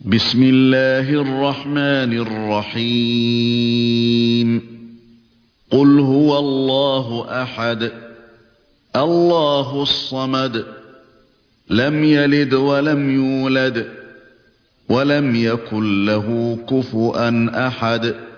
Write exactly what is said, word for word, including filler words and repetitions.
بسم الله الرحمن الرحيم قل هو الله أحد الله الصمد لم يلد ولم يولد ولم يكن له كفؤا أحد